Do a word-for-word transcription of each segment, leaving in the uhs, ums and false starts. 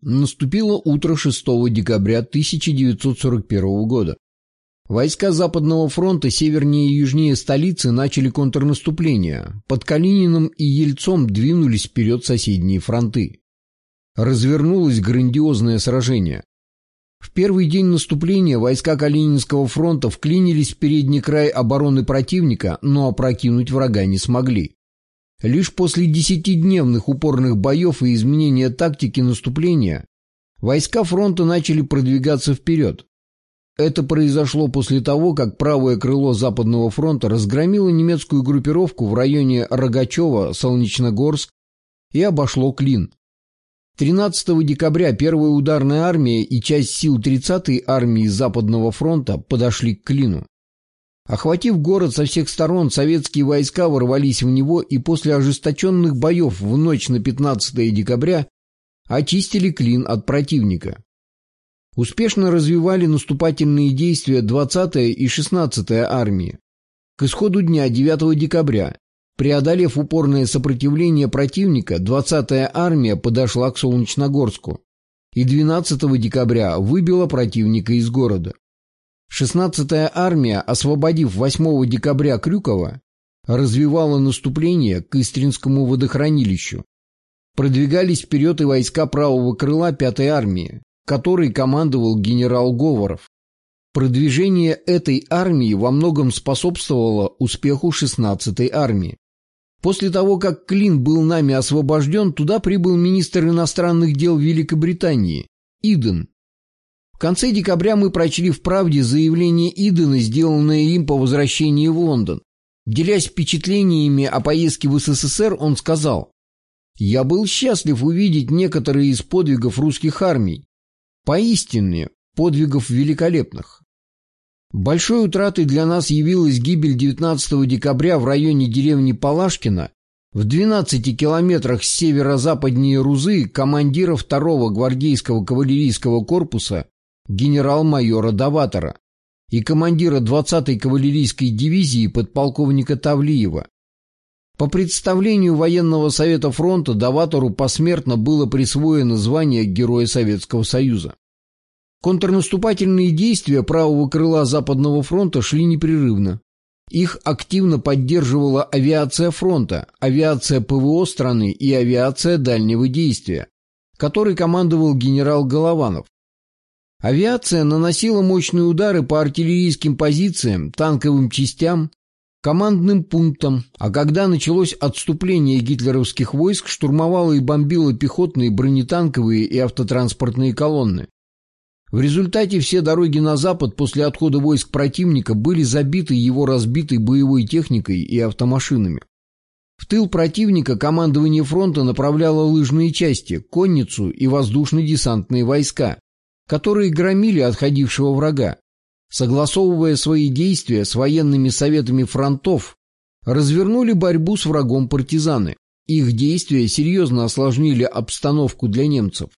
Наступило утро шестого декабря тысяча девятьсот сорок первого года. Войска Западного фронта севернее и южнее столицы начали контрнаступление. Под Калининым и Ельцом двинулись вперед соседние фронты. Развернулось грандиозное сражение. В первый день наступления войска Калининского фронта вклинились в передний край обороны противника, но опрокинуть врага не смогли. Лишь после десятидневных упорных боев и изменения тактики наступления войска фронта начали продвигаться вперед. Это произошло после того, как правое крыло Западного фронта разгромило немецкую группировку в районе Рогачева, Солнечногорск и обошло Клин. тринадцатого декабря первая ударная армия и часть сил тридцатой армии Западного фронта подошли к Клину. Охватив город со всех сторон, советские войска ворвались в него и после ожесточенных боев в ночь на пятнадцатое декабря очистили Клин от противника. Успешно развивали наступательные действия двадцатая и шестнадцатая армии. К исходу дня девятого декабря, преодолев упорное сопротивление противника, двадцатая армия подошла к Солнечногорску и двенадцатого декабря выбила противника из города. шестнадцатая армия, освободив восьмого декабря Крюково, развивала наступление к Истринскому водохранилищу. Продвигались вперед и войска правого крыла пятой армии, которой командовал генерал Говоров. Продвижение этой армии во многом способствовало успеху шестнадцатой армии. После того, как Клин был нами освобожден, туда прибыл министр иностранных дел Великобритании Иден. В конце декабря мы прочли в «Правде» заявление Идена, сделанное им по возвращении в Лондон. Делясь впечатлениями о поездке в СССР, он сказал: «Я был счастлив увидеть некоторые из подвигов русских армий. Поистине, подвигов великолепных. Большой утратой для нас явилась гибель девятнадцатого декабря в районе деревни Палашкино в двенадцати километрах с северо-западнее Рузы командира второго гвардейского кавалерийского корпуса генерал-майора Даватора и командира двадцатой кавалерийской дивизии подполковника Тавлиева. По представлению военного совета фронта Даватору посмертно было присвоено звание Героя Советского Союза. Контрнаступательные действия правого крыла Западного фронта шли непрерывно. Их активно поддерживала авиация фронта, авиация ПВО страны и авиация дальнего действия, которой командовал генерал Голованов. Авиация наносила мощные удары по артиллерийским позициям, танковым частям, командным пунктам, а когда началось отступление гитлеровских войск, штурмовала и бомбила пехотные, бронетанковые и автотранспортные колонны. В результате все дороги на запад после отхода войск противника были забиты его разбитой боевой техникой и автомашинами. В тыл противника командование фронта направляло лыжные части, конницу и воздушно-десантные войска, которые громили отходившего врага. Согласовывая свои действия с военными советами фронтов, развернули борьбу с врагом партизаны. Их действия серьезно осложнили обстановку для немцев.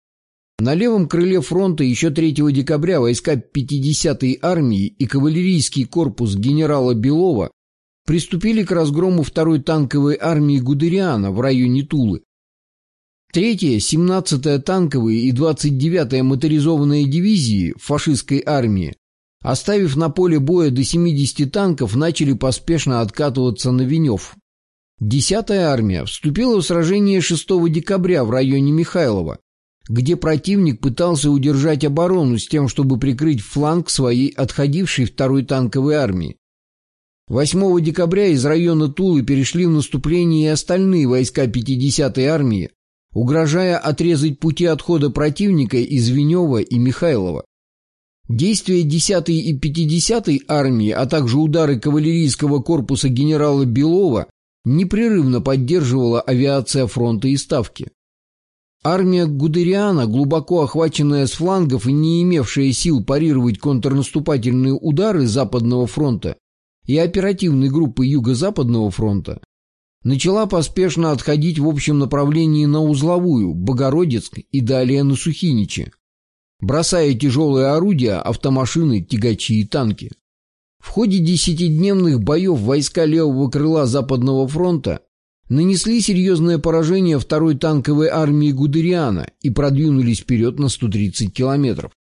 На левом крыле фронта еще третьего декабря войска пятидесятой армии и кавалерийский корпус генерала Белова приступили к разгрому второй танковой армии Гудериана в районе Тулы. третья, семнадцатая танковые и двадцать девятая моторизованные дивизии фашистской армии, оставив на поле боя до семидесяти танков, начали поспешно откатываться на Венев. десятая армия вступила в сражение шестого декабря в районе Михайлова, где противник пытался удержать оборону с тем, чтобы прикрыть фланг своей отходившей второй танковой армии. восьмого декабря из района Тулы перешли в наступление и остальные войска пятидесятой армии, угрожая отрезать пути отхода противника из Венева и Михайлова. Действия десятой и пятидесятой армии, а также удары кавалерийского корпуса генерала Белова непрерывно поддерживала авиация фронта и ставки. Армия Гудериана, глубоко охваченная с флангов и не имевшая сил парировать контрнаступательные удары Западного фронта и оперативной группы Юго-Западного фронта, начала поспешно отходить в общем направлении на Узловую, Богородицк и далее на Сухиничи, бросая тяжелые орудия, автомашины, тягачи и танки. В ходе десятидневных боев войска левого крыла Западного фронта нанесли серьезное поражение второй танковой армии Гудериана и продвинулись вперед на сто тридцать километров.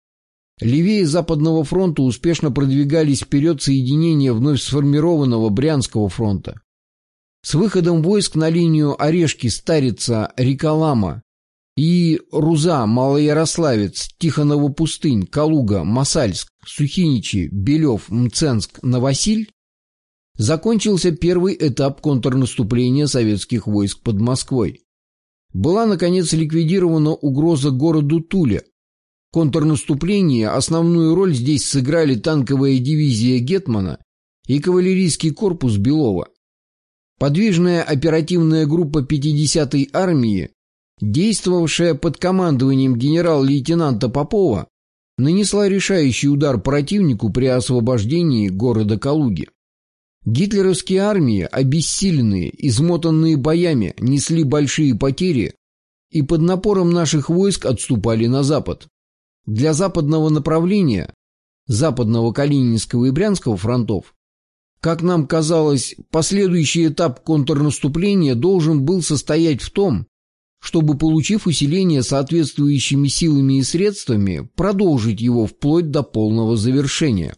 Левее Западного фронта успешно продвигались вперед соединения вновь сформированного Брянского фронта. С выходом войск на линию Орешки-Старица-Рекалама и Руза-Малоярославец, Тихоново-Пустынь, Калуга, Мосальск, Сухиничи, Белев, Мценск, Новосиль закончился первый этап контрнаступления советских войск под Москвой. Была, наконец, ликвидирована угроза городу Туле. В контрнаступлении основную роль здесь сыграли танковая дивизия Гетмана и кавалерийский корпус Белова. Подвижная оперативная группа пятидесятой армии, действовавшая под командованием генерал-лейтенанта Попова, нанесла решающий удар противнику при освобождении города Калуги. Гитлеровские армии, обессиленные, измотанные боями, несли большие потери и под напором наших войск отступали на запад. Для западного направления, западного Калининского и Брянского фронтов, как нам казалось, последующий этап контрнаступления должен был состоять в том, чтобы, получив усиление соответствующими силами и средствами, продолжить его вплоть до полного завершения.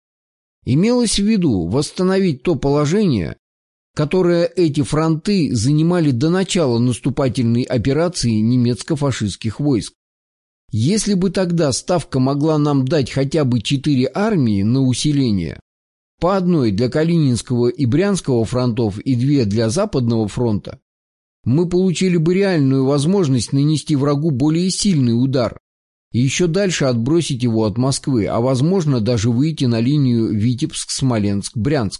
Имелось в виду восстановить то положение, которое эти фронты занимали до начала наступательной операции немецко-фашистских войск. Если бы тогда Ставка могла нам дать хотя бы четыре армии на усиление, по одной для Калининского и Брянского фронтов и две для Западного фронта, мы получили бы реальную возможность нанести врагу более сильный удар и еще дальше отбросить его от Москвы, а возможно даже выйти на линию Витебск-Смоленск-Брянск.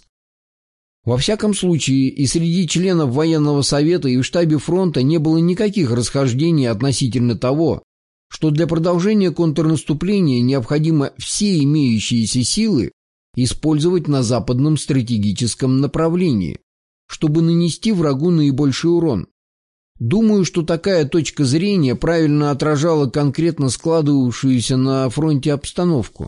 Во всяком случае, и среди членов военного совета и в штабе фронта не было никаких расхождений относительно того, что для продолжения контрнаступления необходимо все имеющиеся силы использовать на западном стратегическом направлении, чтобы нанести врагу наибольший урон. Думаю, что такая точка зрения правильно отражала конкретно складывавшуюся на фронте обстановку.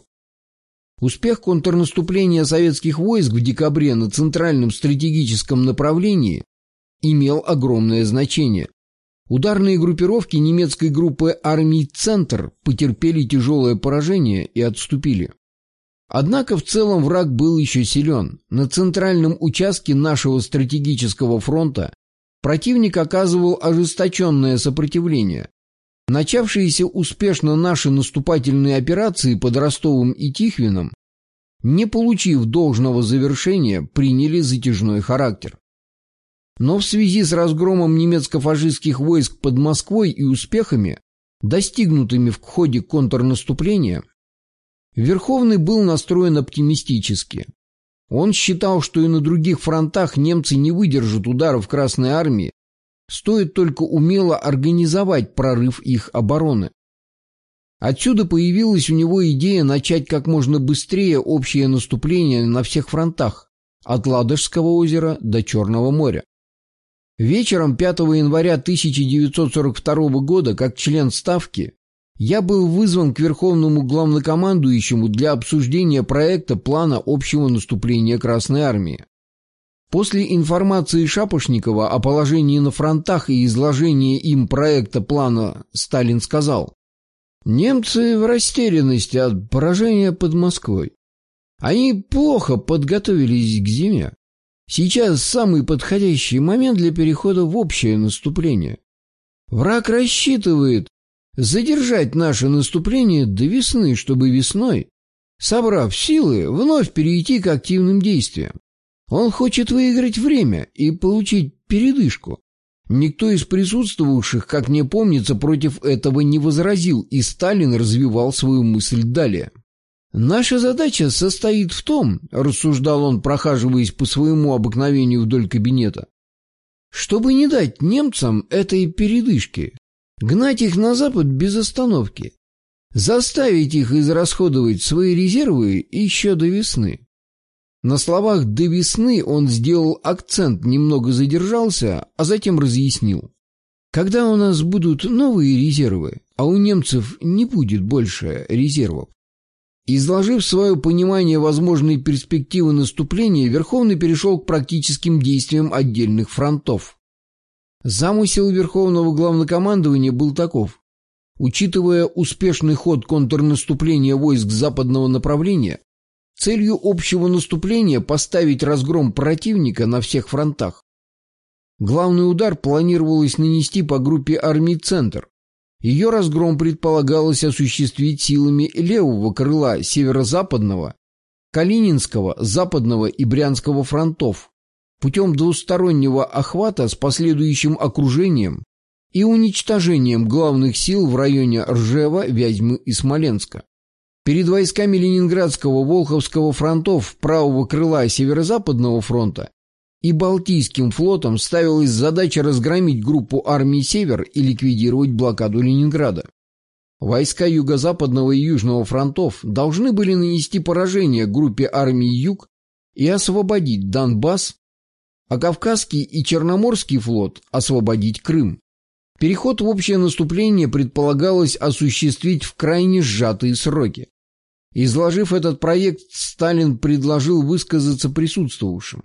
Успех контрнаступления советских войск в декабре на центральном стратегическом направлении имел огромное значение. Ударные группировки немецкой группы армий «Центр» потерпели тяжелое поражение и отступили. Однако в целом враг был еще силен. На центральном участке нашего стратегического фронта противник оказывал ожесточенное сопротивление. Начавшиеся успешно наши наступательные операции под Ростовом и Тихвином, не получив должного завершения, приняли затяжной характер. Но в связи с разгромом немецко-фашистских войск под Москвой и успехами, достигнутыми в ходе контрнаступления, Верховный был настроен оптимистически. Он считал, что и на других фронтах немцы не выдержат ударов Красной Армии, стоит только умело организовать прорыв их обороны. Отсюда появилась у него идея начать как можно быстрее общее наступление на всех фронтах, от Ладожского озера до Черного моря. Вечером пятого января тысяча девятьсот сорок второго года, как член Ставки, я был вызван к Верховному главнокомандующему для обсуждения проекта плана общего наступления Красной Армии. После информации Шапошникова о положении на фронтах и изложения им проекта плана Сталин сказал: «Немцы в растерянности от поражения под Москвой. Они плохо подготовились к зиме. Сейчас самый подходящий момент для перехода в общее наступление. Враг рассчитывает задержать наше наступление до весны, чтобы весной, собрав силы, вновь перейти к активным действиям. Он хочет выиграть время и получить передышку». Никто из присутствовавших, как мне помнится, против этого не возразил, и Сталин развивал свою мысль далее. «Наша задача состоит в том, — рассуждал он, прохаживаясь по своему обыкновению вдоль кабинета, — чтобы не дать немцам этой передышки, гнать их на запад без остановки, заставить их израсходовать свои резервы еще до весны». На словах «до весны» он сделал акцент, немного задержался, а затем разъяснил. «Когда у нас будут новые резервы, а у немцев не будет больше резервов». Изложив свое понимание возможной перспективы наступления, Верховный перешел к практическим действиям отдельных фронтов. Замысел Верховного Главнокомандования был таков. Учитывая успешный ход контрнаступления войск западного направления, целью общего наступления поставить разгром противника на всех фронтах. Главный удар планировалось нанести по группе армий «Центр». Ее разгром предполагалось осуществить силами левого крыла северо-западного, Калининского, Западного и Брянского фронтов путем двустороннего охвата с последующим окружением и уничтожением главных сил в районе Ржева, Вязьмы и Смоленска. Перед войсками Ленинградского, Волховского фронтов правого крыла Северо-Западного фронта и Балтийским флотом ставилась задача разгромить группу армий «Север» и ликвидировать блокаду Ленинграда. Войска Юго-Западного и Южного фронтов должны были нанести поражение группе армий «Юг» и освободить Донбасс, а Кавказский и Черноморский флот освободить Крым. Переход в общее наступление предполагалось осуществить в крайне сжатые сроки. Изложив этот проект, Сталин предложил высказаться присутствовавшим.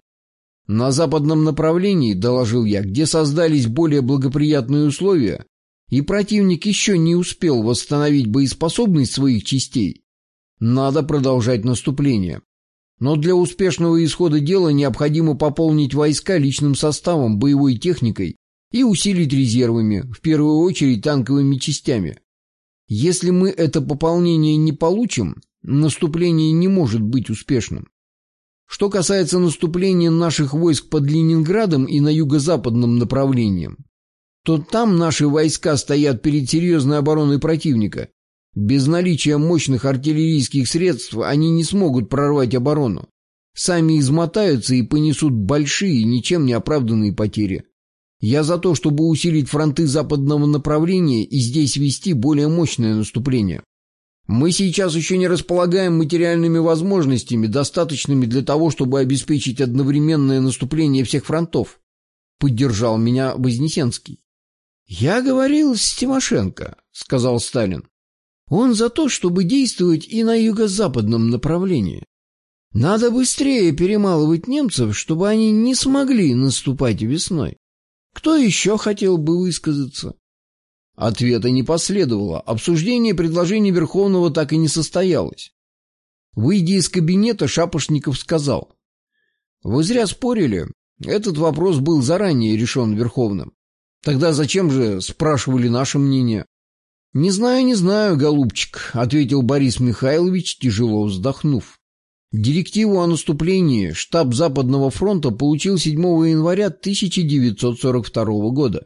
На западном направлении, доложил я, где создались более благоприятные условия, и противник еще не успел восстановить боеспособность своих частей, надо продолжать наступление. Но для успешного исхода дела необходимо пополнить войска личным составом, боевой техникой и усилить резервами, в первую очередь танковыми частями. Если мы это пополнение не получим, наступление не может быть успешным. Что касается наступления наших войск под Ленинградом и на юго-западном направлении, то там наши войска стоят перед серьезной обороной противника. Без наличия мощных артиллерийских средств они не смогут прорвать оборону. Сами измотаются и понесут большие, ничем не оправданные потери. Я за то, чтобы усилить фронты западного направления и здесь вести более мощное наступление. Мы сейчас еще не располагаем материальными возможностями, достаточными для того, чтобы обеспечить одновременное наступление всех фронтов. Поддержал меня Вознесенский. «Я говорил с Тимошенко», — сказал Сталин. «Он за то, чтобы действовать и на юго-западном направлении. Надо быстрее перемалывать немцев, чтобы они не смогли наступать весной. Кто еще хотел бы высказаться?» Ответа не последовало. Обсуждение предложений Верховного так и не состоялось. Выйдя из кабинета, Шапошников сказал: «Вы зря спорили. Этот вопрос был заранее решен Верховным. Тогда зачем же спрашивали наше мнение?» «Не знаю, не знаю, голубчик», — ответил Борис Михайлович, тяжело вздохнув. Директиву о наступлении штаб Западного фронта получил седьмого января тысяча девятьсот сорок второго года.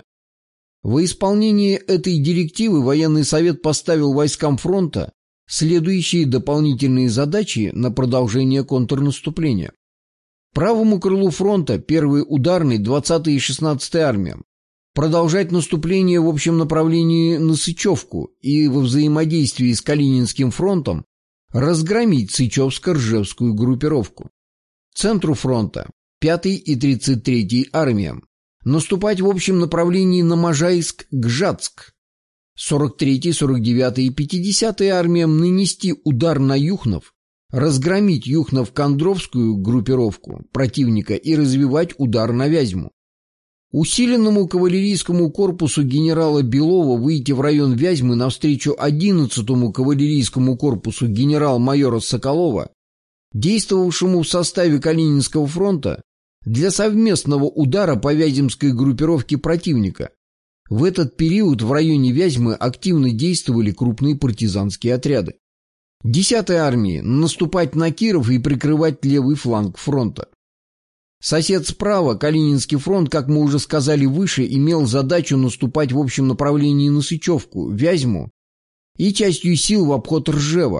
Во исполнение этой директивы военный совет поставил войскам фронта следующие дополнительные задачи на продолжение контрнаступления. Правому крылу фронта, первой ударной, двадцатой и шестнадцатой армиям, продолжать наступление в общем направлении на Сычевку и во взаимодействии с Калининским фронтом разгромить Сычевско-Ржевскую группировку. Центру фронта, пятой и тридцать третьей армиям, наступать в общем направлении на Можайск-Гжатск. сорок третьей, сорок девятой и пятидесятой армиям нанести удар на Юхнов, разгромить Юхнов-Кондровскую группировку противника и развивать удар на Вязьму. Усиленному кавалерийскому корпусу генерала Белова выйти в район Вязьмы навстречу одиннадцатому кавалерийскому корпусу генерал-майора Соколова, действовавшему в составе Калининского фронта, для совместного удара по Вяземской группировке противника. В этот период в районе Вязьмы активно действовали крупные партизанские отряды. десятой армии наступать на Киров и прикрывать левый фланг фронта. Сосед справа, Калининский фронт, как мы уже сказали выше, имел задачу наступать в общем направлении на Сычевку, Вязьму и частью сил в обход Ржева.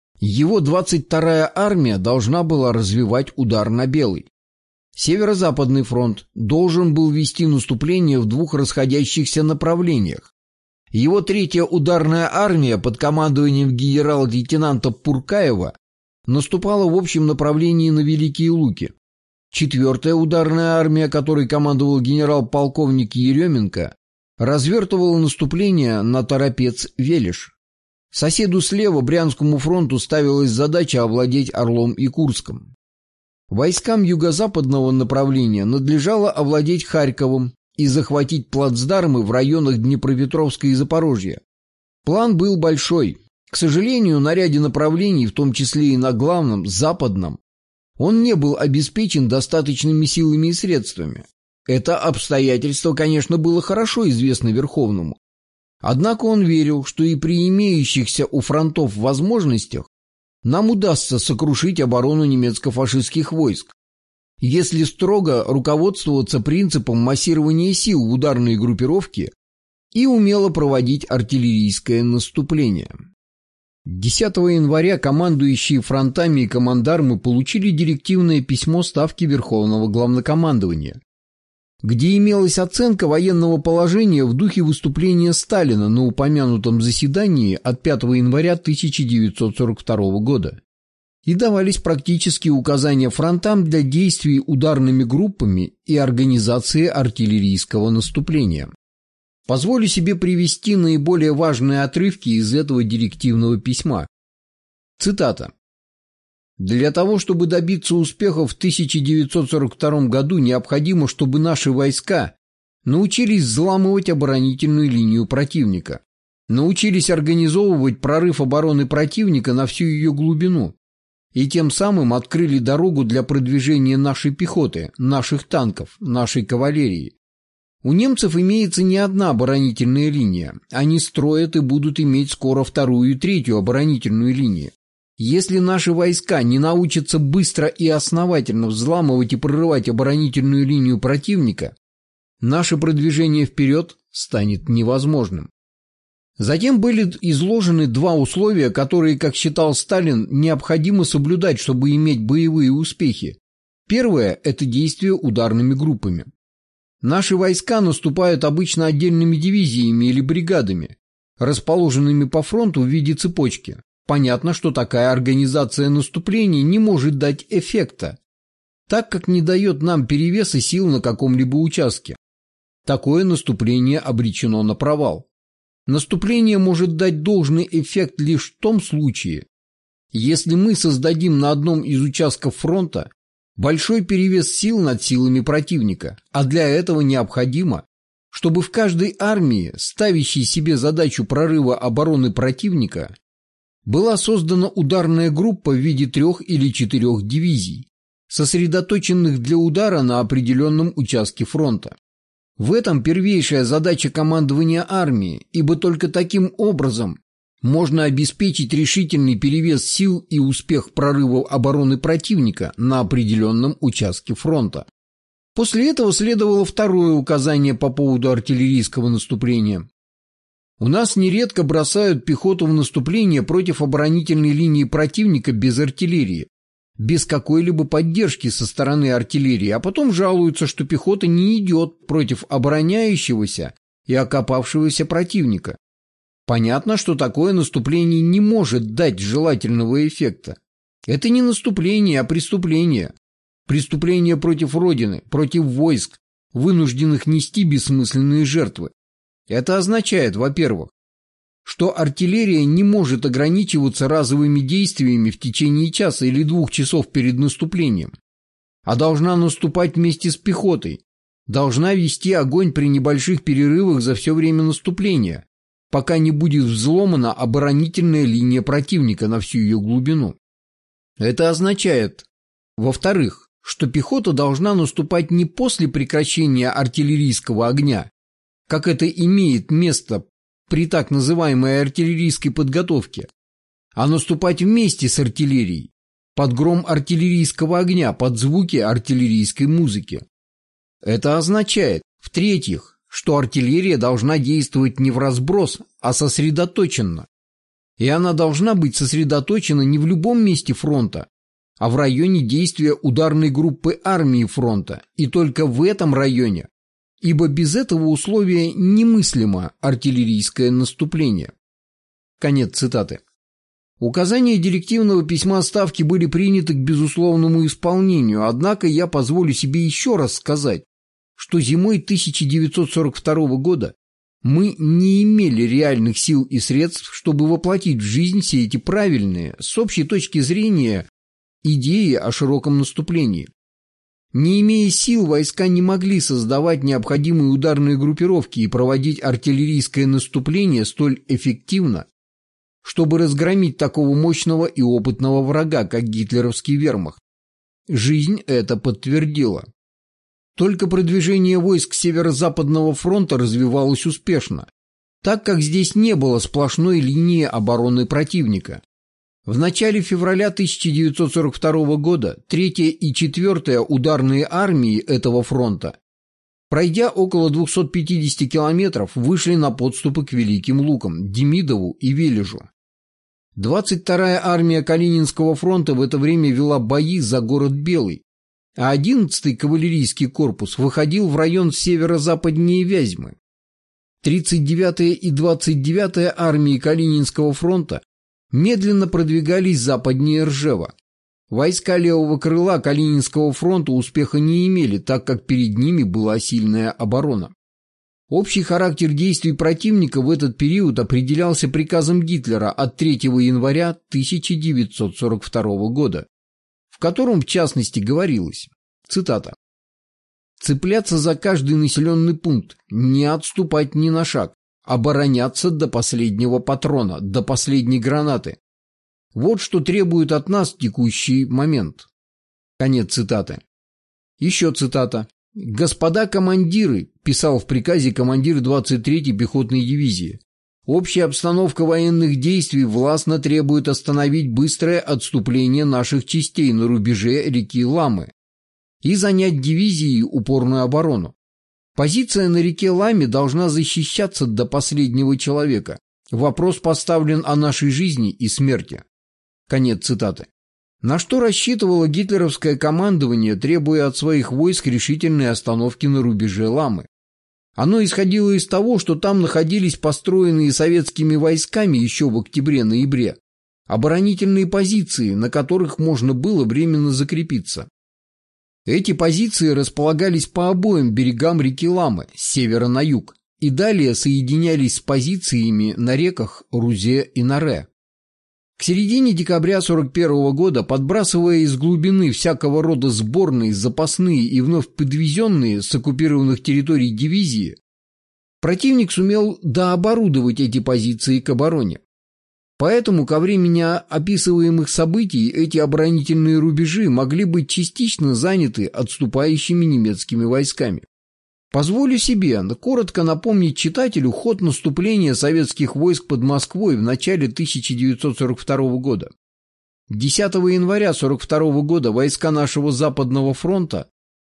Его двадцать вторая армия должна была развивать удар на Белый. Северо-западный фронт должен был вести наступление в двух расходящихся направлениях. Его третья ударная армия под командованием генерал-лейтенанта Пуркаева наступала в общем направлении на Великие Луки. Четвертая ударная армия, которой командовал генерал-полковник Еременко, развертывала наступление на Торопец-Велиш. Соседу слева, Брянскому фронту, ставилась задача овладеть Орлом и Курском. Войскам юго-западного направления надлежало овладеть Харьковом и захватить плацдармы в районах Днепропетровска и Запорожья. План был большой. К сожалению, на ряде направлений, в том числе и на главном, западном, он не был обеспечен достаточными силами и средствами. Это обстоятельство, конечно, было хорошо известно Верховному. Однако он верил, что и при имеющихся у фронтов возможностях нам удастся сокрушить оборону немецко-фашистских войск, если строго руководствоваться принципом массирования сил в ударные группировки и умело проводить артиллерийское наступление. десятого января командующие фронтами и командармы получили директивное письмо Ставки Верховного Главнокомандования, где имелась оценка военного положения в духе выступления Сталина на упомянутом заседании от пятого января тысяча девятьсот сорок второго года. И давались практические указания фронтам для действий ударными группами и организации артиллерийского наступления. Позволю себе привести наиболее важные отрывки из этого директивного письма. Цитата. «Для того, чтобы добиться успеха в тысяча девятьсот сорок втором году, необходимо, чтобы наши войска научились взламывать оборонительную линию противника, научились организовывать прорыв обороны противника на всю ее глубину, и тем самым открыли дорогу для продвижения нашей пехоты, наших танков, нашей кавалерии. У немцев имеется не одна оборонительная линия, они строят и будут иметь скоро вторую и третью оборонительную линии. Если наши войска не научатся быстро и основательно взламывать и прорывать оборонительную линию противника, наше продвижение вперед станет невозможным». Затем были изложены два условия, которые, как считал Сталин, необходимо соблюдать, чтобы иметь боевые успехи. Первое – это действие ударными группами. Наши войска наступают обычно отдельными дивизиями или бригадами, расположенными по фронту в виде цепочки. Понятно, что такая организация наступления не может дать эффекта, так как не дает нам перевеса сил на каком-либо участке. Такое наступление обречено на провал. Наступление может дать должный эффект лишь в том случае, если мы создадим на одном из участков фронта большой перевес сил над силами противника, а для этого необходимо, чтобы в каждой армии, ставящей себе задачу прорыва обороны противника, была создана ударная группа в виде трех или четырех дивизий, сосредоточенных для удара на определенном участке фронта. В этом первейшая задача командования армии, ибо только таким образом можно обеспечить решительный перевес сил и успех прорыва обороны противника на определенном участке фронта. После этого следовало второе указание по поводу артиллерийского наступления. У нас нередко бросают пехоту в наступление против оборонительной линии противника без артиллерии, без какой-либо поддержки со стороны артиллерии, а потом жалуются, что пехота не идет против обороняющегося и окопавшегося противника. Понятно, что такое наступление не может дать желательного эффекта. Это не наступление, а преступление. Преступление против Родины, против войск, вынужденных нести бессмысленные жертвы. Это означает, во-первых, что артиллерия не может ограничиваться разовыми действиями в течение часа или двух часов перед наступлением, а должна наступать вместе с пехотой, должна вести огонь при небольших перерывах за все время наступления, пока не будет взломана оборонительная линия противника на всю ее глубину. Это означает, во-вторых, что пехота должна наступать не после прекращения артиллерийского огня, как это имеет место при так называемой артиллерийской подготовке, а наступать вместе с артиллерией, под гром артиллерийского огня, под звуки артиллерийской музыки. Это означает, в-третьих, что артиллерия должна действовать не в разброс, а сосредоточенно. И она должна быть сосредоточена не в любом месте фронта, а в районе действия ударной группы армии фронта, и только в этом районе, ибо без этого условия немыслимо артиллерийское наступление. Конец цитаты. Указания директивного письма Ставки были приняты к безусловному исполнению, однако я позволю себе еще раз сказать, что зимой тысяча девятьсот сорок второго года мы не имели реальных сил и средств, чтобы воплотить в жизнь все эти правильные, с общей точки зрения, идеи о широком наступлении. Не имея сил, войска не могли создавать необходимые ударные группировки и проводить артиллерийское наступление столь эффективно, чтобы разгромить такого мощного и опытного врага, как гитлеровский вермахт. Жизнь это подтвердила. Только продвижение войск Северо-Западного фронта развивалось успешно, так как здесь не было сплошной линии обороны противника. В начале февраля тысяча девятьсот сорок второго года третья и четвёртая ударные армии этого фронта, пройдя около двухсот пятидесяти километров, вышли на подступы к Великим Лукам, Демидову и Вележу. двадцать вторая армия Калининского фронта в это время вела бои за город Белый, а одиннадцатый кавалерийский корпус выходил в район северо-западнее Вязьмы. тридцать девятая и двадцать девятая армии Калининского фронта медленно продвигались западнее Ржева. Войска левого крыла Калининского фронта успеха не имели, так как перед ними была сильная оборона. Общий характер действий противника в этот период определялся приказом Гитлера от третьего января тысяча девятьсот сорок второго года, в котором в частности говорилось, цитата: «Цепляться за каждый населенный пункт, не отступать ни на шаг, обороняться до последнего патрона, до последней гранаты. Вот что требует от нас текущий момент». Конец цитаты. Еще цитата. «Господа командиры», писал в приказе командир двадцать третьей пехотной дивизии, «общая обстановка военных действий властно требует остановить быстрое отступление наших частей на рубеже реки Ламы и занять дивизией упорную оборону. Позиция на реке Ламе должна защищаться до последнего человека. Вопрос поставлен о нашей жизни и смерти». Конец цитаты. На что рассчитывало гитлеровское командование, требуя от своих войск решительной остановки на рубеже Ламы? Оно исходило из того, что там находились построенные советскими войсками еще в октябре-ноябре оборонительные позиции, на которых можно было временно закрепиться. Эти позиции располагались по обоим берегам реки Ламы, с севера на юг, и далее соединялись с позициями на реках Рузе и Наре. К середине декабря сорок первого года, подбрасывая из глубины всякого рода сборные, запасные и вновь подвезенные с оккупированных территорий дивизии, противник сумел дооборудовать эти позиции к обороне. Поэтому ко времени описываемых событий эти оборонительные рубежи могли быть частично заняты отступающими немецкими войсками. Позволю себе коротко напомнить читателю ход наступления советских войск под Москвой в начале тысяча девятьсот сорок второго года. десятого января сорок второго года войска нашего Западного фронта,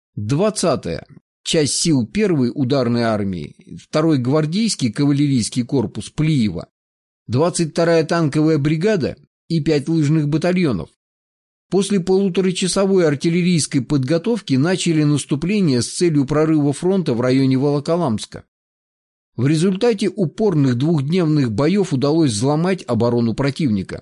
двадцатая часть сил первой ударной армии, второй гвардейский кавалерийский корпус Плиева, двадцать вторая танковая бригада и пять лыжных батальонов, после полуторачасовой артиллерийской подготовки начали наступление с целью прорыва фронта в районе Волоколамска. В результате упорных двухдневных боев удалось взломать оборону противника.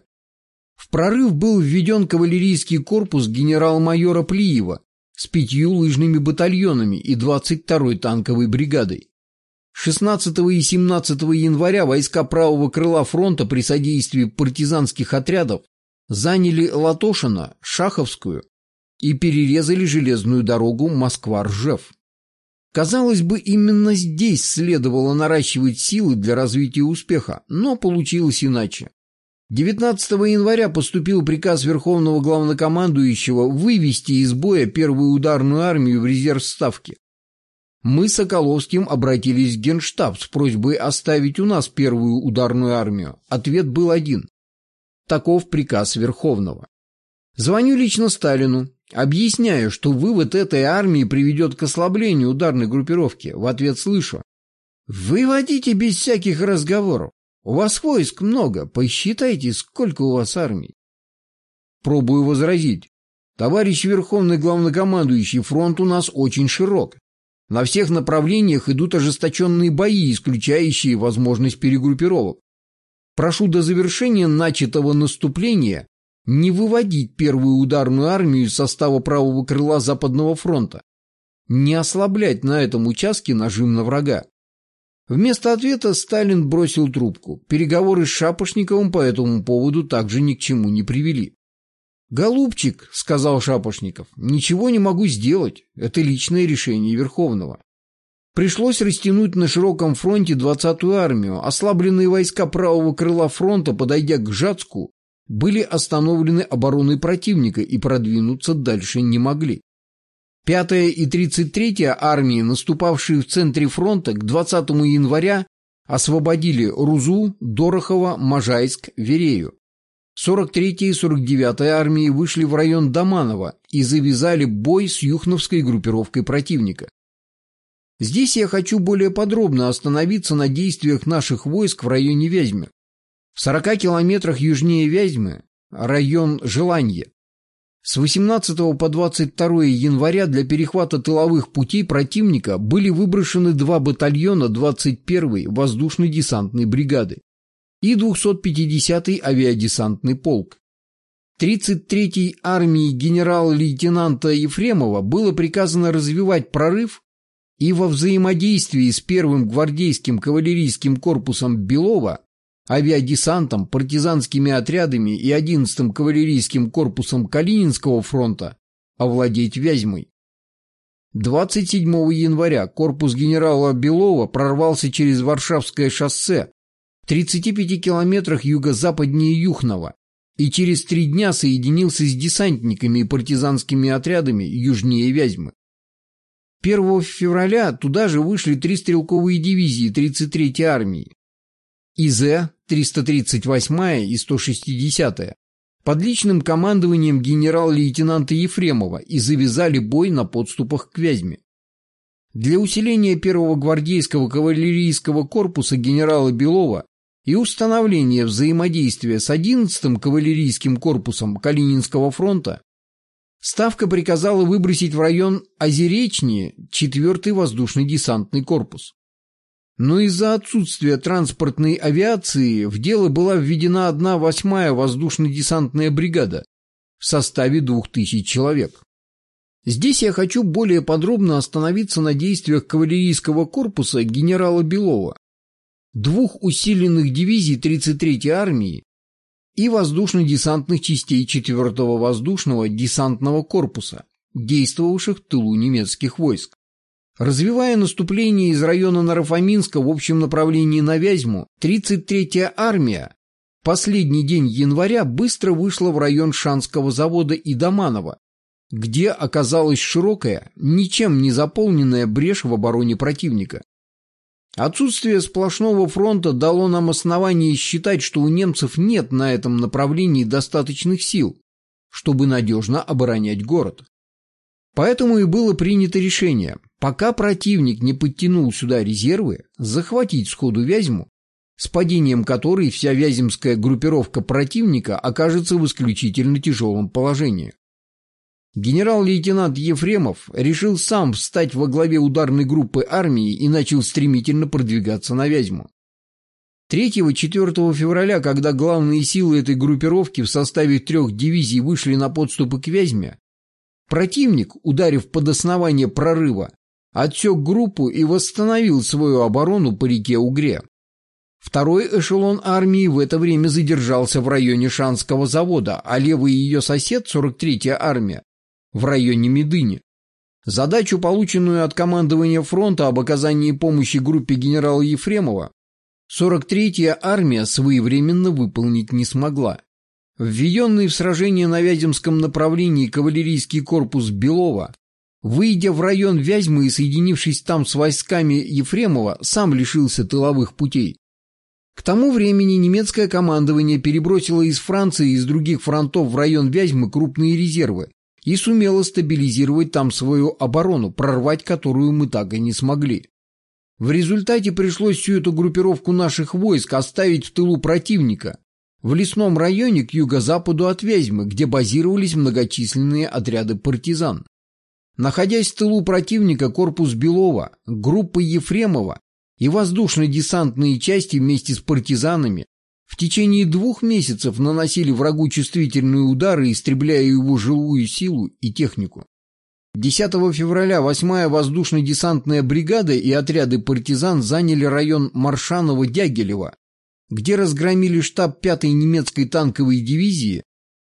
В прорыв был введен кавалерийский корпус генерал-майора Плиева с пятью лыжными батальонами и двадцать второй танковой бригадой. шестнадцатого и семнадцатого января войска правого крыла фронта при содействии партизанских отрядов заняли Латошино, Шаховскую и перерезали железную дорогу Москва-Ржев. Казалось бы, именно здесь следовало наращивать силы для развития успеха, но получилось иначе. девятнадцатого января поступил приказ Верховного Главнокомандующего вывести из боя первую ударную армию в резерв Ставки. Мы с Соколовским обратились в Генштаб с просьбой оставить у нас первую ударную армию. Ответ был один. Таков приказ Верховного. Звоню лично Сталину, объясняю, что вывод этой армии приведет к ослаблению ударной группировки. В ответ слышу: «Выводите без всяких разговоров. У вас войск много, посчитайте, сколько у вас армий». Пробую возразить: «Товарищ Верховный Главнокомандующий, фронт у нас очень широк. На всех направлениях идут ожесточенные бои, исключающие возможность перегруппировок. Прошу до завершения начатого наступления не выводить первую ударную армию из состава правого крыла Западного фронта, не ослаблять на этом участке нажим на врага». Вместо ответа Сталин бросил трубку. Переговоры с Шапошниковым по этому поводу также ни к чему не привели. «Голубчик», — сказал Шапошников, — «ничего не могу сделать. Это личное решение Верховного». Пришлось растянуть на широком фронте двадцатую армию. Ослабленные войска правого крыла фронта, подойдя к Жацку, были остановлены обороной противника и продвинуться дальше не могли. Пятая и тридцать третья армии, наступавшие в центре фронта, к двадцатому января освободили Рузу, Дорохово, Можайск, Верею. сорок третья и сорок девятая армии вышли в район Доманово и завязали бой с юхновской группировкой противника. Здесь я хочу более подробно остановиться на действиях наших войск в районе Вязьмы. В сорока километрах южнее Вязьмы район Желанье. С восемнадцатого по двадцать второе января для перехвата тыловых путей противника были выброшены два батальона двадцать первой воздушно-десантной бригады и двухсот пятидесятый авиадесантный полк. тридцать третьей армии генерал-лейтенанта Ефремова было приказано развивать прорыв и во взаимодействии с первым гвардейским кавалерийским корпусом Белова, авиадесантом, партизанскими отрядами и одиннадцатым кавалерийским корпусом Калининского фронта овладеть Вязьмой. двадцать седьмого января корпус генерала Белова прорвался через Варшавское шоссе в тридцати пяти километрах юго-западнее Юхнова и через три дня соединился с десантниками и партизанскими отрядами южнее Вязьмы. первого февраля туда же вышли три стрелковые дивизии тридцать третьей армии, ИЗ, триста тридцать восьмая и сто шестидесятая, под личным командованием генерал-лейтенанта Ефремова и завязали бой на подступах к Вязьме. Для усиления первого гвардейского кавалерийского корпуса генерала Белова и установления взаимодействия с одиннадцатым кавалерийским корпусом Калининского фронта Ставка приказала выбросить в район Озеречнее четвертый воздушно-десантный корпус. Но из-за отсутствия транспортной авиации в дело была введена одна восьмая воздушно-десантная бригада в составе двух тысяч человек. Здесь я хочу более подробно остановиться на действиях кавалерийского корпуса генерала Белова, двух усиленных дивизий тридцать третьей армии и воздушно-десантных частей четвертого воздушного десантного корпуса, действовавших в тылу немецких войск. Развивая наступление из района Наро-Фоминска в общем направлении на Вязьму, тридцать третья армия в последний день января быстро вышла в район Шанского завода и Доманово, где оказалась широкая, ничем не заполненная брешь в обороне противника. Отсутствие сплошного фронта дало нам основание считать, что у немцев нет на этом направлении достаточных сил, чтобы надежно оборонять город. Поэтому и было принято решение, пока противник не подтянул сюда резервы, захватить сходу Вязьму, с падением которой вся вяземская группировка противника окажется в исключительно тяжелом положении. Генерал-лейтенант Ефремов решил сам встать во главе ударной группы армии и начал стремительно продвигаться на Вязьму. третьего-четвёртого февраля, когда главные силы этой группировки в составе трех дивизий вышли на подступы к Вязьме, противник, ударив под основание прорыва, отсек группу и восстановил свою оборону по реке Угре. Второй эшелон армии в это время задержался в районе Шанского завода, а левый ее сосед, сорок третья армия, в районе Медыни. Задачу, полученную от командования фронта об оказании помощи группе генерала Ефремова, сорок третья армия своевременно выполнить не смогла. Введенный в сражение на Вяземском направлении кавалерийский корпус Белова, выйдя в район Вязьмы и соединившись там с войсками Ефремова, сам лишился тыловых путей. К тому времени немецкое командование перебросило из Франции и из других фронтов в район Вязьмы крупные резервы и сумело стабилизировать там свою оборону, прорвать которую мы так и не смогли. В результате пришлось всю эту группировку наших войск оставить в тылу противника, в лесном районе к юго-западу от Вязьмы, где базировались многочисленные отряды партизан. Находясь в тылу противника, корпус Белова, группа Ефремова и воздушно-десантные части вместе с партизанами в течение двух месяцев наносили врагу чувствительные удары, истребляя его жилую силу и технику. десятого февраля восьмая воздушно-десантная бригада и отряды партизан заняли район Маршаново-Дягилево, где разгромили штаб пятой немецкой танковой дивизии,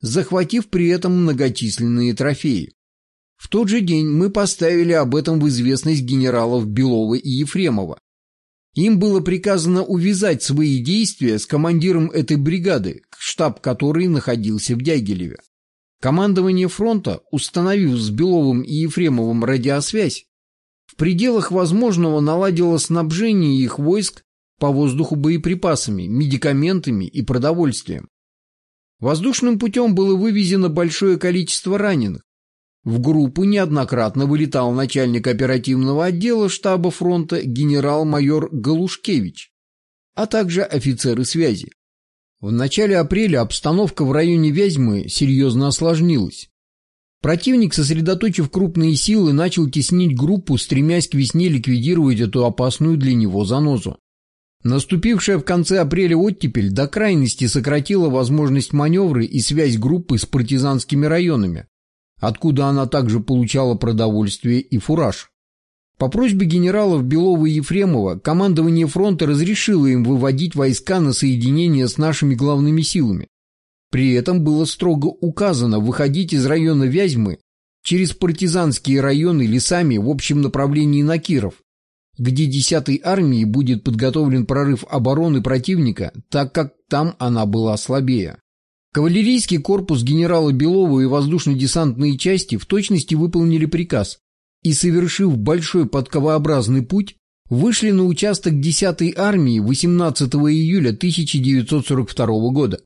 захватив при этом многочисленные трофеи. В тот же день мы поставили об этом в известность генералов Белова и Ефремова. Им было приказано увязать свои действия с командиром этой бригады, штаб которой находился в Дягилеве. Командование фронта, установив с Беловым и Ефремовым радиосвязь, в пределах возможного наладило снабжение их войск по воздуху боеприпасами, медикаментами и продовольствием. Воздушным путем было вывезено большое количество раненых. В группу неоднократно вылетал начальник оперативного отдела штаба фронта генерал-майор Галушкевич, а также офицеры связи. В начале апреля обстановка в районе Вязьмы серьезно осложнилась. Противник, сосредоточив крупные силы, начал теснить группу, стремясь к весне ликвидировать эту опасную для него занозу. Наступившая в конце апреля оттепель до крайности сократила возможность маневра и связь группы с партизанскими районами, откуда она также получала продовольствие и фураж. По просьбе генералов Белова и Ефремова командование фронта разрешило им выводить войска на соединение с нашими главными силами. При этом было строго указано выходить из района Вязьмы через партизанские районы лесами в общем направлении на Киров, где десятой армии будет подготовлен прорыв обороны противника, так как там она была слабее. Кавалерийский корпус генерала Белова и воздушно-десантные части в точности выполнили приказ и, совершив большой подковообразный путь, вышли на участок десятой армии восемнадцатого июля тысяча девятьсот сорок второго года.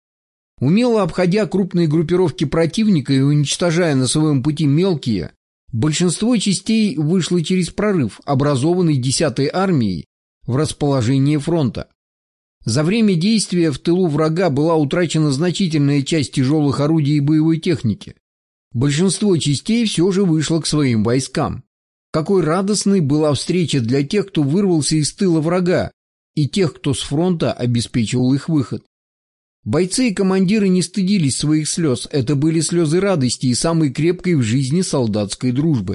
Умело обходя крупные группировки противника и уничтожая на своем пути мелкие, большинство частей вышло через прорыв, образованный десятой армией, в расположение фронта. За время действия в тылу врага была утрачена значительная часть тяжелых орудий и боевой техники. Большинство частей все же вышло к своим войскам. Какой радостной была встреча для тех, кто вырвался из тыла врага, и тех, кто с фронта обеспечивал их выход. Бойцы и командиры не стыдились своих слез, это были слезы радости и самой крепкой в жизни солдатской дружбы.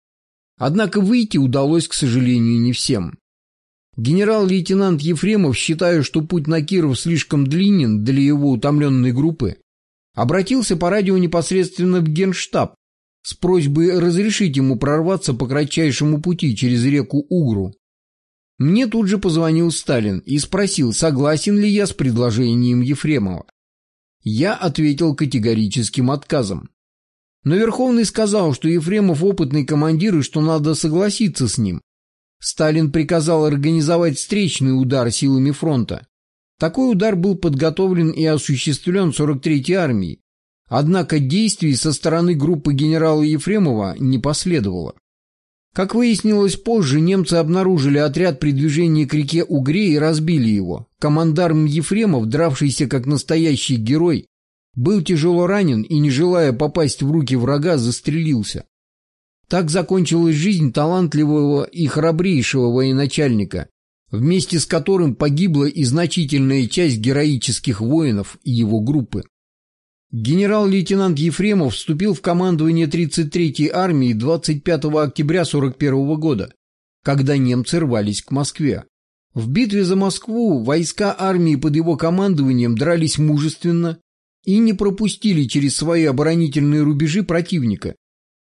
Однако выйти удалось, к сожалению, не всем. Генерал-лейтенант Ефремов, считая, что путь на Киров слишком длинен для его утомленной группы, обратился по радио непосредственно в Генштаб с просьбой разрешить ему прорваться по кратчайшему пути через реку Угру. Мне тут же позвонил Сталин и спросил, согласен ли я с предложением Ефремова. Я ответил категорическим отказом. Но Верховный сказал, что Ефремов опытный командир и что надо согласиться с ним. Сталин приказал организовать встречный удар силами фронта. Такой удар был подготовлен и осуществлен сорок третьей армией, однако действий со стороны группы генерала Ефремова не последовало. Как выяснилось позже, немцы обнаружили отряд при движении к реке Угре и разбили его. Командарм Ефремов, дравшийся как настоящий герой, был тяжело ранен и, не желая попасть в руки врага, застрелился. Так закончилась жизнь талантливого и храбрейшего военачальника, вместе с которым погибла и значительная часть героических воинов и его группы. Генерал-лейтенант Ефремов вступил в командование тридцать третьей армии двадцать пятого октября сорок первого года, когда немцы рвались к Москве. В битве за Москву войска армии под его командованием дрались мужественно и не пропустили через свои оборонительные рубежи противника.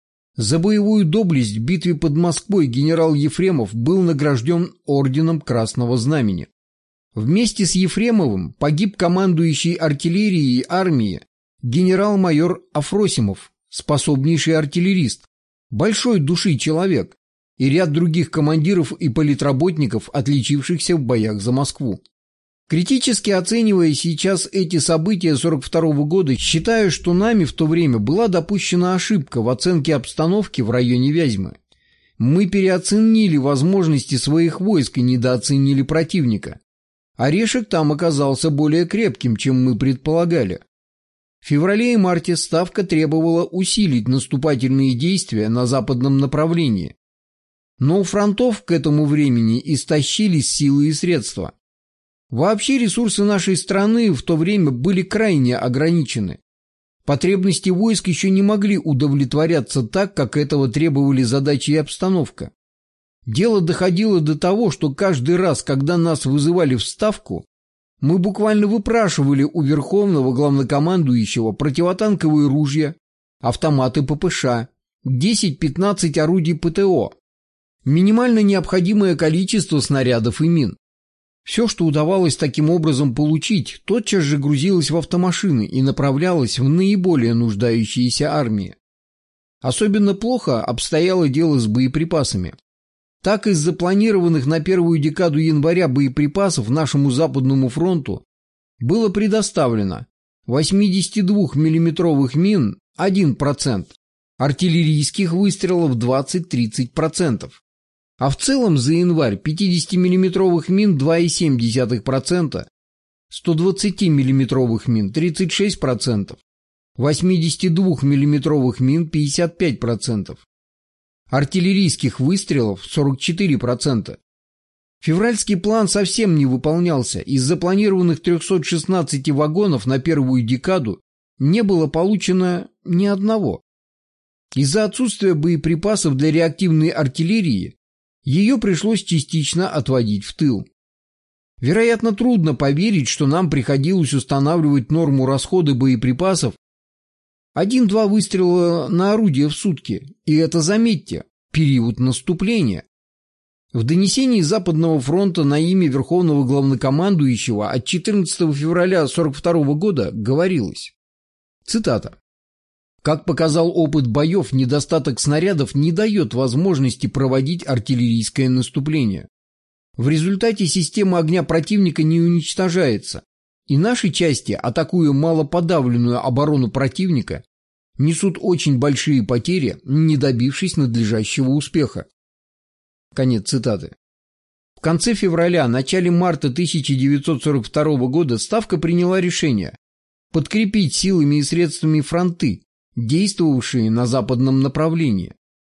За боевую доблесть в битве под Москвой генерал Ефремов был награжден орденом Красного Знамени. Вместе с Ефремовым погиб командующий артиллерией армии генерал-майор Афросимов, способнейший артиллерист, большой души человек, и ряд других командиров и политработников, отличившихся в боях за Москву. Критически оценивая сейчас эти события сорок второго года, считаю, что нами в то время была допущена ошибка в оценке обстановки в районе Вязьмы. Мы переоценили возможности своих войск и недооценили противника. Орешек там оказался более крепким, чем мы предполагали. В феврале и марте Ставка требовала усилить наступательные действия на западном направлении. Но у фронтов к этому времени истощились силы и средства. Вообще ресурсы нашей страны в то время были крайне ограничены. Потребности войск еще не могли удовлетворяться так, как этого требовали задачи и обстановка. Дело доходило до того, что каждый раз, когда нас вызывали в Ставку, Мы буквально выпрашивали у верховного главнокомандующего противотанковые ружья, автоматы ППШ, десять-пятнадцать орудий ПТО, минимально необходимое количество снарядов и мин. Все, что удавалось таким образом получить, тотчас же грузилось в автомашины и направлялось в наиболее нуждающиеся армии. Особенно плохо обстояло дело с боеприпасами. Так из запланированных на первую декаду января боеприпасов нашему Западному фронту было предоставлено восьмидесятидвухмиллиметровых мин один процент, артиллерийских выстрелов двадцать-тридцать процентов. А в целом за январь пятидесятимиллиметровых мин два и семь десятых процента, стодвадцатимиллиметровых мин тридцать шесть процентов, восьмидесятидвухмиллиметровых мин пятьдесят пять процентов, артиллерийских выстрелов сорок четыре процента. Февральский план совсем не выполнялся. Из запланированных трехсот шестнадцати вагонов на первую декаду не было получено ни одного. Из-за отсутствия боеприпасов для реактивной артиллерии ее пришлось частично отводить в тыл. Вероятно, трудно поверить, что нам приходилось устанавливать норму расхода боеприпасов один-два выстрела на орудие в сутки. И это, заметьте, период наступления. В донесении Западного фронта на имя Верховного главнокомандующего от четырнадцатого февраля сорок второго года говорилось, цитата: «Как показал опыт боев, недостаток снарядов не дает возможности проводить артиллерийское наступление. В результате система огня противника не уничтожается, и наши части, атакуя малоподавленную оборону противника, несут очень большие потери, не добившись надлежащего успеха». Конец цитаты. В конце февраля, начале марта тысяча девятьсот сорок второго года Ставка приняла решение подкрепить силами и средствами фронты, действовавшие на западном направлении.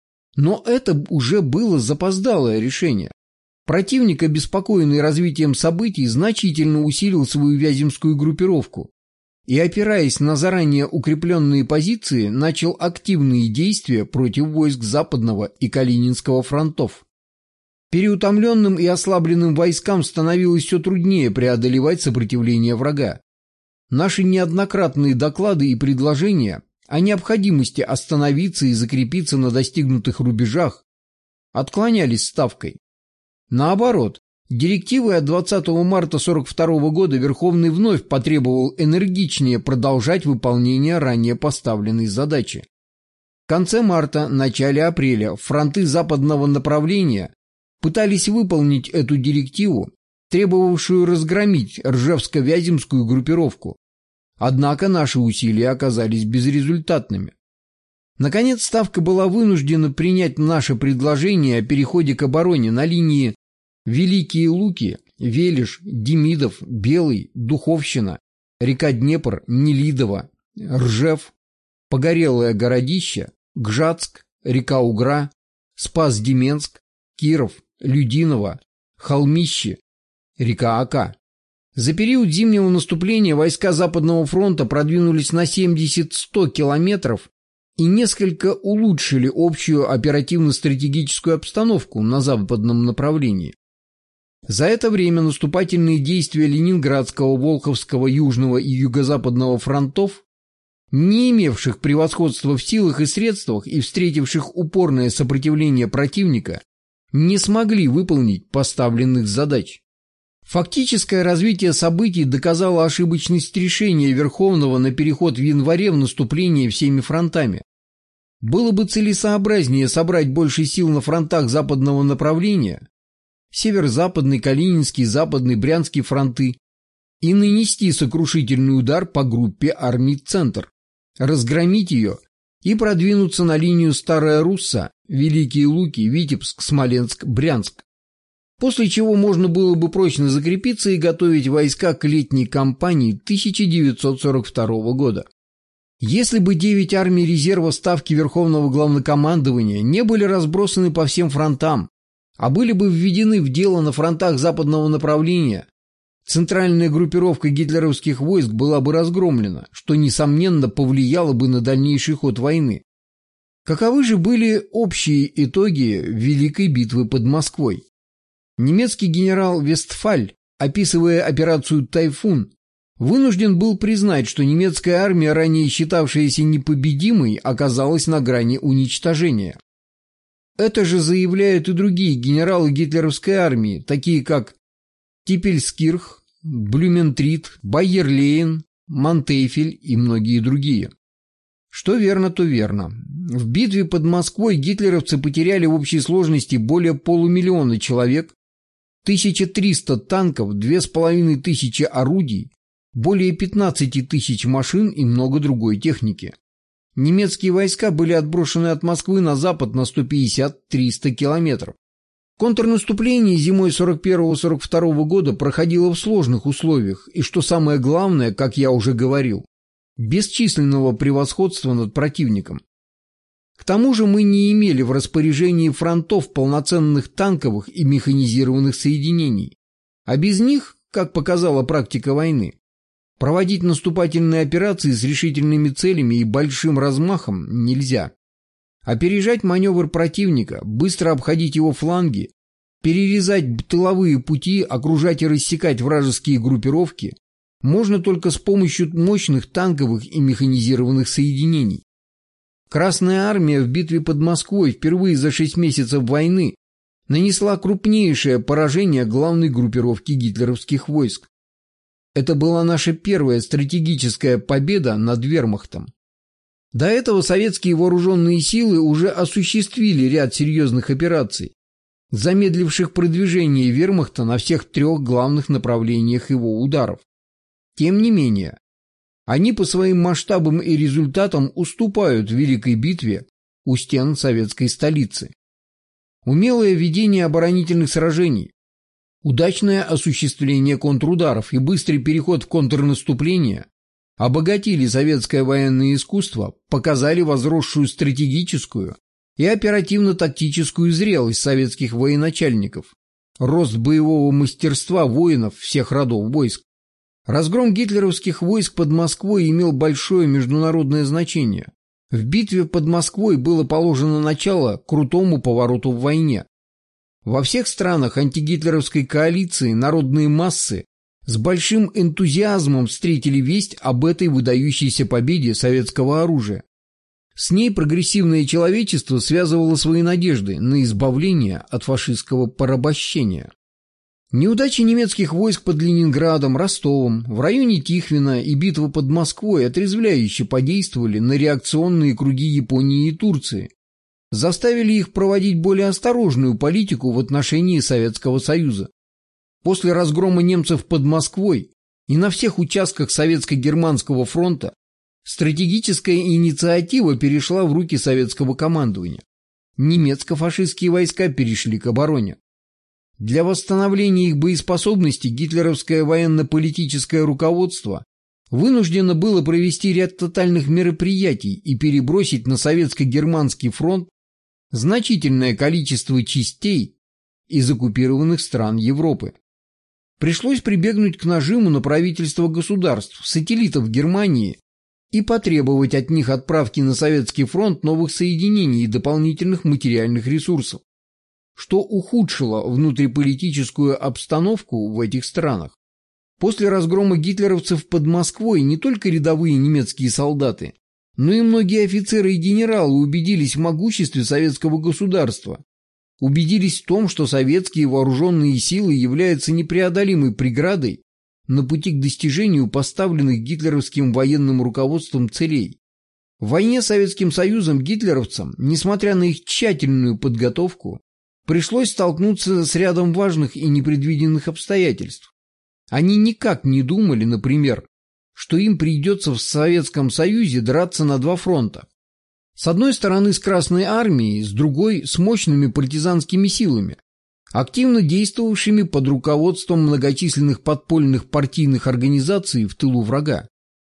Но это уже было запоздалое решение. Противник, обеспокоенный развитием событий, значительно усилил свою вяземскую группировку и, опираясь на заранее укрепленные позиции, начал активные действия против войск Западного и Калининского фронтов. Переутомленным и ослабленным войскам становилось все труднее преодолевать сопротивление врага. Наши неоднократные доклады и предложения о необходимости остановиться и закрепиться на достигнутых рубежах отклонялись Ставкой. Наоборот, директивой от двадцатого марта сорок второго года Верховный вновь потребовал энергичнее продолжать выполнение ранее поставленной задачи. В конце марта, начале апреля фронты западного направления пытались выполнить эту директиву, требовавшую разгромить Ржевско-Вяземскую группировку. Однако наши усилия оказались безрезультатными. Наконец, Ставка была вынуждена принять наше предложение о переходе к обороне на линии Великие Луки, Велиш, Демидов, Белый, Духовщина, река Днепр, Нелидово, Ржев, Погорелое Городище, Гжатск, река Угра, Спас-Деменск, Киров, Людиново, Холмище, река Ока. За период зимнего наступления войска Западного фронта продвинулись на семьдесят-сто километров и несколько улучшили общую оперативно-стратегическую обстановку на западном направлении. За это время наступательные действия Ленинградского, Волховского, Южного и Юго-Западного фронтов, не имевших превосходства в силах и средствах и встретивших упорное сопротивление противника, не смогли выполнить поставленных задач. Фактическое развитие событий доказало ошибочность решения Верховного на переход в январе в наступление всеми фронтами. Было бы целесообразнее собрать больше сил на фронтах западного направления, северо-западный, Калининский, западный, Брянский фронты, и нанести сокрушительный удар по группе армий «Центр», разгромить ее и продвинуться на линию Старая Русса, Великие Луки, Витебск, Смоленск, Брянск. После чего можно было бы прочно закрепиться и готовить войска к летней кампании тысяча девятьсот сорок второго года. Если бы девять армий резерва Ставки Верховного Главнокомандования не были разбросаны по всем фронтам, а были бы введены в дело на фронтах западного направления, центральная группировка гитлеровских войск была бы разгромлена, что, несомненно, повлияло бы на дальнейший ход войны. Каковы же были общие итоги Великой битвы под Москвой? Немецкий генерал Вестфаль описывая операцию «Тайфун», вынужден был признать, что немецкая армия, ранее считавшаяся непобедимой, оказалась на грани уничтожения. Это же заявляют и другие генералы гитлеровской армии, такие как Типельскирх, Блюментрит, Байерлейн, Монтефель и многие другие. Что верно, то верно. В битве под Москвой гитлеровцы потеряли в общей сложности более полумиллиона человек, тысяча триста танков, две с половиной тысячи орудий, более пятнадцати тысяч машин и много другой техники. Немецкие войска были отброшены от Москвы на запад на сто пятьдесят - триста километров. Контрнаступление зимой сорок первого — сорок второго года проходило в сложных условиях и, что самое главное, как я уже говорил, бесчисленного превосходства над противником. К тому же мы не имели в распоряжении фронтов полноценных танковых и механизированных соединений, а без них, как показала практика войны, проводить наступательные операции с решительными целями и большим размахом нельзя. Опережать маневр противника, быстро обходить его фланги, перерезать тыловые пути, окружать и рассекать вражеские группировки можно только с помощью мощных танковых и механизированных соединений. Красная армия в битве под Москвой впервые за шесть месяцев войны нанесла крупнейшее поражение главной группировке гитлеровских войск. Это была наша первая стратегическая победа над вермахтом. До этого советские вооруженные силы уже осуществили ряд серьезных операций, замедливших продвижение вермахта на всех трех главных направлениях его ударов. Тем не менее, они по своим масштабам и результатам уступают в Великой битве у стен советской столицы. Умелое ведение оборонительных сражений, удачное осуществление контрударов и быстрый переход в контрнаступление обогатили советское военное искусство, показали возросшую стратегическую и оперативно-тактическую зрелость советских военачальников, рост боевого мастерства воинов всех родов войск. Разгром гитлеровских войск под Москвой имел большое международное значение. В битве под Москвой было положено начало крутому повороту в войне. Во всех странах антигитлеровской коалиции народные массы с большим энтузиазмом встретили весть об этой выдающейся победе советского оружия. С ней прогрессивное человечество связывало свои надежды на избавление от фашистского порабощения. Неудачи немецких войск под Ленинградом, Ростовом, в районе Тихвина и битва под Москвой отрезвляюще подействовали на реакционные круги Японии и Турции, заставили их проводить более осторожную политику в отношении Советского Союза. После разгрома немцев под Москвой и на всех участках Советско-Германского фронта стратегическая инициатива перешла в руки советского командования. Немецко-фашистские войска перешли к обороне. Для восстановления их боеспособности гитлеровское военно-политическое руководство вынуждено было провести ряд тотальных мероприятий и перебросить на советско-германский фронт значительное количество частей из оккупированных стран Европы. Пришлось прибегнуть к нажиму на правительства государств, сателлитов Германии и потребовать от них отправки на советский фронт новых соединений и дополнительных материальных ресурсов, что ухудшило внутриполитическую обстановку в этих странах. После разгрома гитлеровцев под Москвой не только рядовые немецкие солдаты, но и многие офицеры и генералы убедились в могуществе советского государства, убедились в том, что советские вооруженные силы являются непреодолимой преградой на пути к достижению поставленных гитлеровским военным руководством целей. В войне с Советским Союзом гитлеровцам, несмотря на их тщательную подготовку, пришлось столкнуться с рядом важных и непредвиденных обстоятельств. Они никак не думали, например, что им придется в Советском Союзе драться на два фронта. С одной стороны с Красной армией, с другой с мощными партизанскими силами, активно действовавшими под руководством многочисленных подпольных партийных организаций в тылу врага.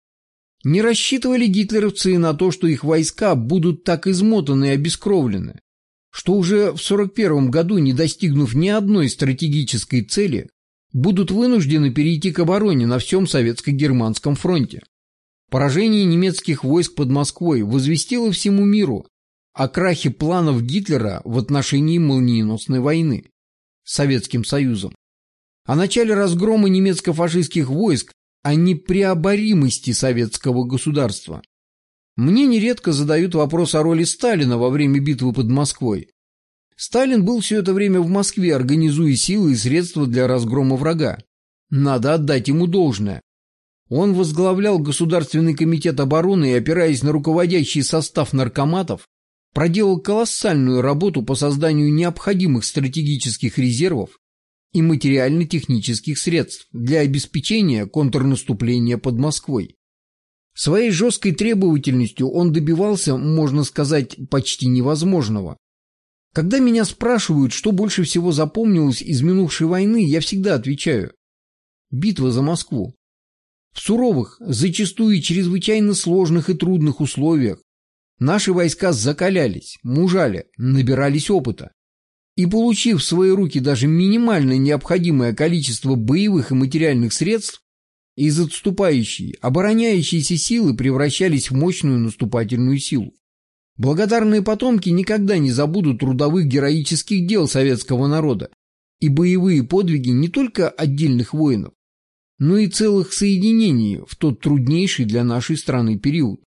Не рассчитывали гитлеровцы на то, что их войска будут так измотаны и обескровлены, что уже в сорок первом году, не достигнув ни одной стратегической цели, будут вынуждены перейти к обороне на всем советско-германском фронте. Поражение немецких войск под Москвой возвестило всему миру о крахе планов Гитлера в отношении молниеносной войны с Советским Союзом. о начале разгрома немецко-фашистских войск, о непреоборимости советского государства. Мне нередко задают вопрос о роли Сталина во время битвы под Москвой. Сталин был все это время в Москве, организуя силы и средства для разгрома врага. Надо отдать ему должное. Он возглавлял Государственный комитет обороны и, опираясь на руководящий состав наркоматов, проделал колоссальную работу по созданию необходимых стратегических резервов и материально-технических средств для обеспечения контрнаступления под Москвой. Своей жесткой требовательностью он добивался, можно сказать, почти невозможного. Когда меня спрашивают, что больше всего запомнилось из минувшей войны, я всегда отвечаю: битва за Москву. В суровых, зачастую чрезвычайно сложных и трудных условиях наши войска закалялись, мужали, набирались опыта. И, получив в свои руки даже минимально необходимое количество боевых и материальных средств, из отступающей, обороняющейся силы превращались в мощную наступательную силу. Благодарные потомки никогда не забудут трудовых героических дел советского народа и боевые подвиги не только отдельных воинов, но и целых соединений в тот труднейший для нашей страны период.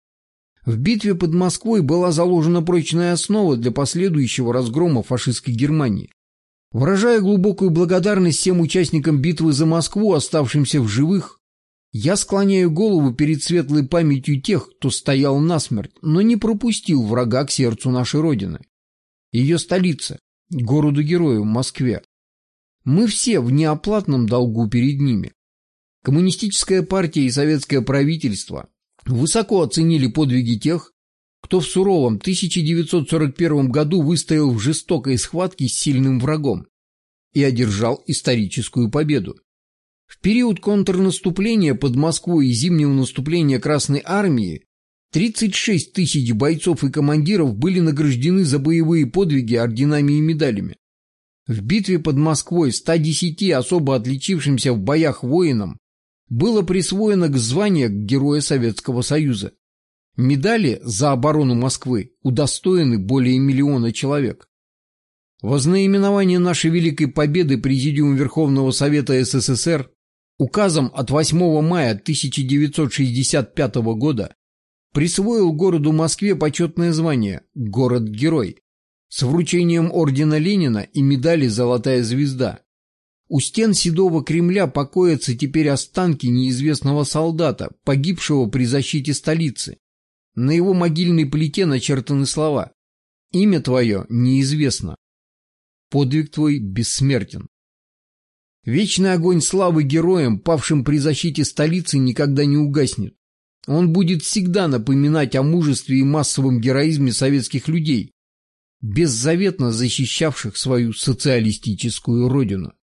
В битве под Москвой была заложена прочная основа для последующего разгрома фашистской Германии. Выражая глубокую благодарность всем участникам битвы за Москву, оставшимся в живых, я склоняю голову перед светлой памятью тех, кто стоял насмерть, но не пропустил врага к сердцу нашей Родины. Ее столице, городу-герою Москве. Мы все в неоплатном долгу перед ними. Коммунистическая партия и советское правительство высоко оценили подвиги тех, кто в суровом тысяча девятьсот сорок первом году выстоял в жестокой схватке с сильным врагом и одержал историческую победу. В период контрнаступления под Москвой и зимнего наступления Красной Армии тридцать шесть тысяч бойцов и командиров были награждены за боевые подвиги орденами и медалями. В битве под Москвой ста десяти особо отличившимся в боях воинам было присвоено звание Героя Советского Союза. Медали за оборону Москвы удостоены более миллиона человек. Во знаменование нашей великой победы Президиум Верховного Совета СССР указом от восьмого мая тысяча девятьсот шестьдесят пятого года присвоил городу Москве почетное звание «Город-герой» с вручением ордена Ленина и медали «Золотая звезда». У стен Седого Кремля покоятся теперь останки неизвестного солдата, погибшего при защите столицы. На его могильной плите начертаны слова: «Имя твое неизвестно. Подвиг твой бессмертен». Вечный огонь славы героям, павшим при защите столицы, никогда не угаснет. Он будет всегда напоминать о мужестве и массовом героизме советских людей, беззаветно защищавших свою социалистическую родину.